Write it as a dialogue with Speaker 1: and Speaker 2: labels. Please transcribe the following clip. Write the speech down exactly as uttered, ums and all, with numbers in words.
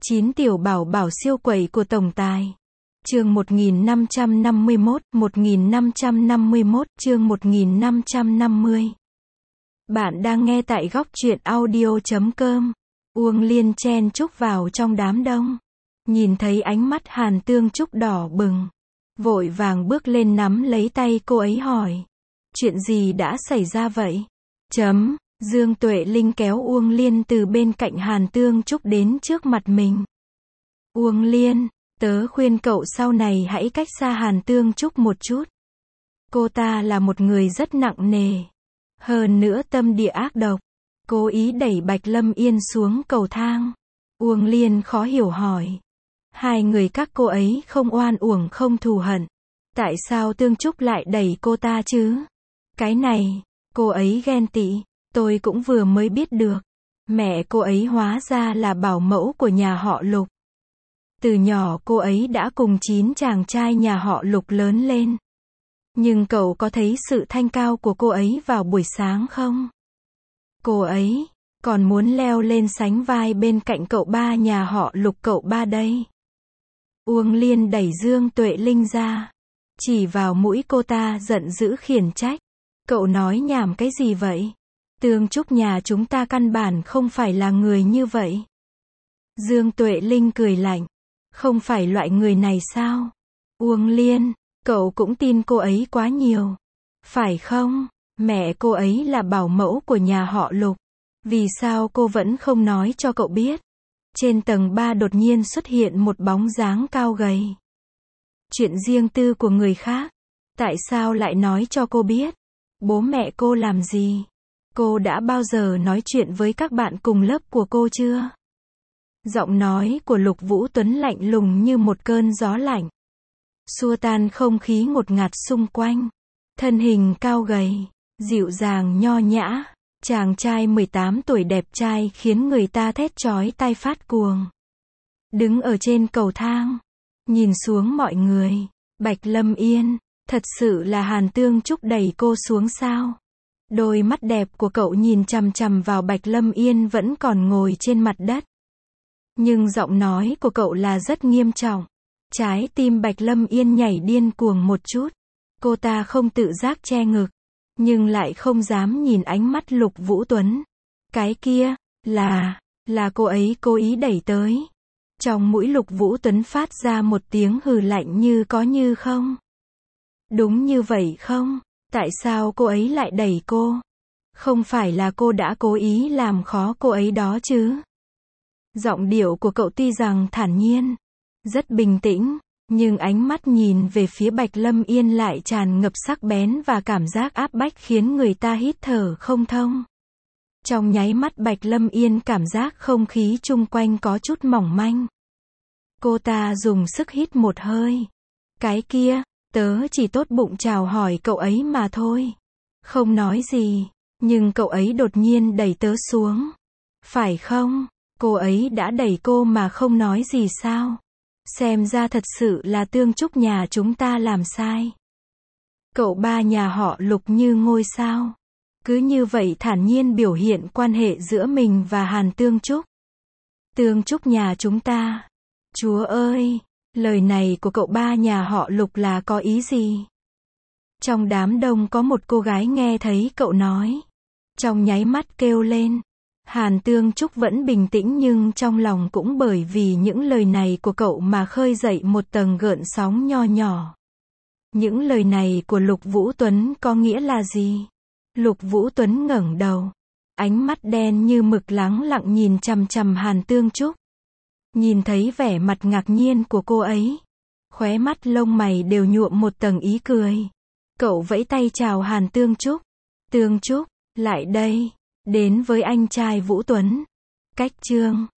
Speaker 1: chín tiểu bảo bảo siêu quẩy của tổng tài. Chương một nghìn năm trăm năm mươi mốt, một nghìn năm trăm năm mươi mốt, chương một nghìn năm trăm năm mươi. Bạn đang nghe tại góc truyện audio chấm com. Uông Liên chen chúc vào trong đám đông. Nhìn thấy ánh mắt Hàn Tương Trúc đỏ bừng. Vội vàng bước lên nắm lấy tay cô ấy hỏi. Chuyện gì đã xảy ra vậy? Chấm, Dương Tuệ Linh kéo Uông Liên từ bên cạnh Hàn Tương Trúc đến trước mặt mình. Uông Liên, tớ khuyên cậu sau này hãy cách xa Hàn Tương Trúc một chút. Cô ta là một người rất nặng nề. Hơn nữa tâm địa ác độc. Cố ý đẩy Bạch Lâm Yên xuống cầu thang. Uông Liên khó hiểu hỏi. Hai người các cô ấy không oan uổng không thù hận. Tại sao Tương Trúc lại đẩy cô ta chứ? Cái này, cô ấy ghen tị. Tôi cũng vừa mới biết được. Mẹ cô ấy hóa ra là bảo mẫu của nhà họ Lục. Từ nhỏ cô ấy đã cùng chín chàng trai nhà họ Lục lớn lên. Nhưng cậu có thấy sự thanh cao của cô ấy vào buổi sáng không? Cô ấy còn muốn leo lên sánh vai bên cạnh cậu ba nhà họ Lục cậu ba đây. Uông Liên đẩy Dương Tuệ Linh ra. Chỉ vào mũi cô ta giận dữ khiển trách. Cậu nói nhảm cái gì vậy? Tương Trúc nhà chúng ta căn bản không phải là người như vậy. Dương Tuệ Linh cười lạnh. Không phải loại người này sao? Uông Liên, cậu cũng tin cô ấy quá nhiều. Phải không? Mẹ cô ấy là bảo mẫu của nhà họ Lục. Vì sao cô vẫn không nói cho cậu biết? Trên tầng ba đột nhiên xuất hiện một bóng dáng cao gầy. Chuyện riêng tư của người khác. Tại sao lại nói cho cô biết? Bố mẹ cô làm gì? Cô đã bao giờ nói chuyện với các bạn cùng lớp của cô chưa? Giọng nói của Lục Vũ Tuấn lạnh lùng như một cơn gió lạnh. Xua tan không khí ngột ngạt xung quanh. Thân hình cao gầy, dịu dàng nho nhã. Chàng trai mười tám tuổi đẹp trai khiến người ta thét chói tai phát cuồng. Đứng ở trên cầu thang. Nhìn xuống mọi người. Bạch Lâm Yên, thật sự là Hàn Tương Trúc đẩy cô xuống sao? Đôi mắt đẹp của cậu nhìn chằm chằm vào Bạch Lâm Yên vẫn còn ngồi trên mặt đất. Nhưng giọng nói của cậu là rất nghiêm trọng. Trái tim Bạch Lâm Yên nhảy điên cuồng một chút. Cô ta không tự giác che ngực. Nhưng lại không dám nhìn ánh mắt Lục Vũ Tuấn. Cái kia, là, là cô ấy cố ý đẩy tới. Trong mũi Lục Vũ Tuấn phát ra một tiếng hừ lạnh như có như không. Đúng như vậy không? Tại sao cô ấy lại đẩy cô? Không phải là cô đã cố ý làm khó cô ấy đó chứ? Giọng điệu của cậu tuy rằng thản nhiên, rất bình tĩnh, nhưng ánh mắt nhìn về phía Bạch Lâm Yên lại tràn ngập sắc bén và cảm giác áp bách khiến người ta hít thở không thông. Trong nháy mắt Bạch Lâm Yên cảm giác không khí chung quanh có chút mỏng manh. Cô ta dùng sức hít một hơi. Cái kia, tớ chỉ tốt bụng chào hỏi cậu ấy mà thôi. Không nói gì, nhưng cậu ấy đột nhiên đẩy tớ xuống. Phải không? Cô ấy đã đẩy cô mà không nói gì sao? Xem ra thật sự là Tương Trúc nhà chúng ta làm sai. Cậu ba nhà họ Lục như ngôi sao. Cứ như vậy thản nhiên biểu hiện quan hệ giữa mình và Hàn Tương Trúc. Tương Trúc nhà chúng ta. Chúa ơi, lời này của cậu ba nhà họ Lục là có ý gì? Trong đám đông có một cô gái nghe thấy cậu nói. Trong nháy mắt kêu lên. Hàn Tương Trúc vẫn bình tĩnh nhưng trong lòng cũng bởi vì những lời này của cậu mà khơi dậy một tầng gợn sóng nho nhỏ. Những lời này của Lục Vũ Tuấn có nghĩa là gì? Lục Vũ Tuấn ngẩng đầu. Ánh mắt đen như mực lắng lặng nhìn chằm chằm Hàn Tương Trúc. Nhìn thấy vẻ mặt ngạc nhiên của cô ấy. Khóe mắt lông mày đều nhuộm một tầng ý cười. Cậu vẫy tay chào Hàn Tương Trúc. Tương Trúc, lại đây. Đến với anh trai Vũ Tuấn. Cách chương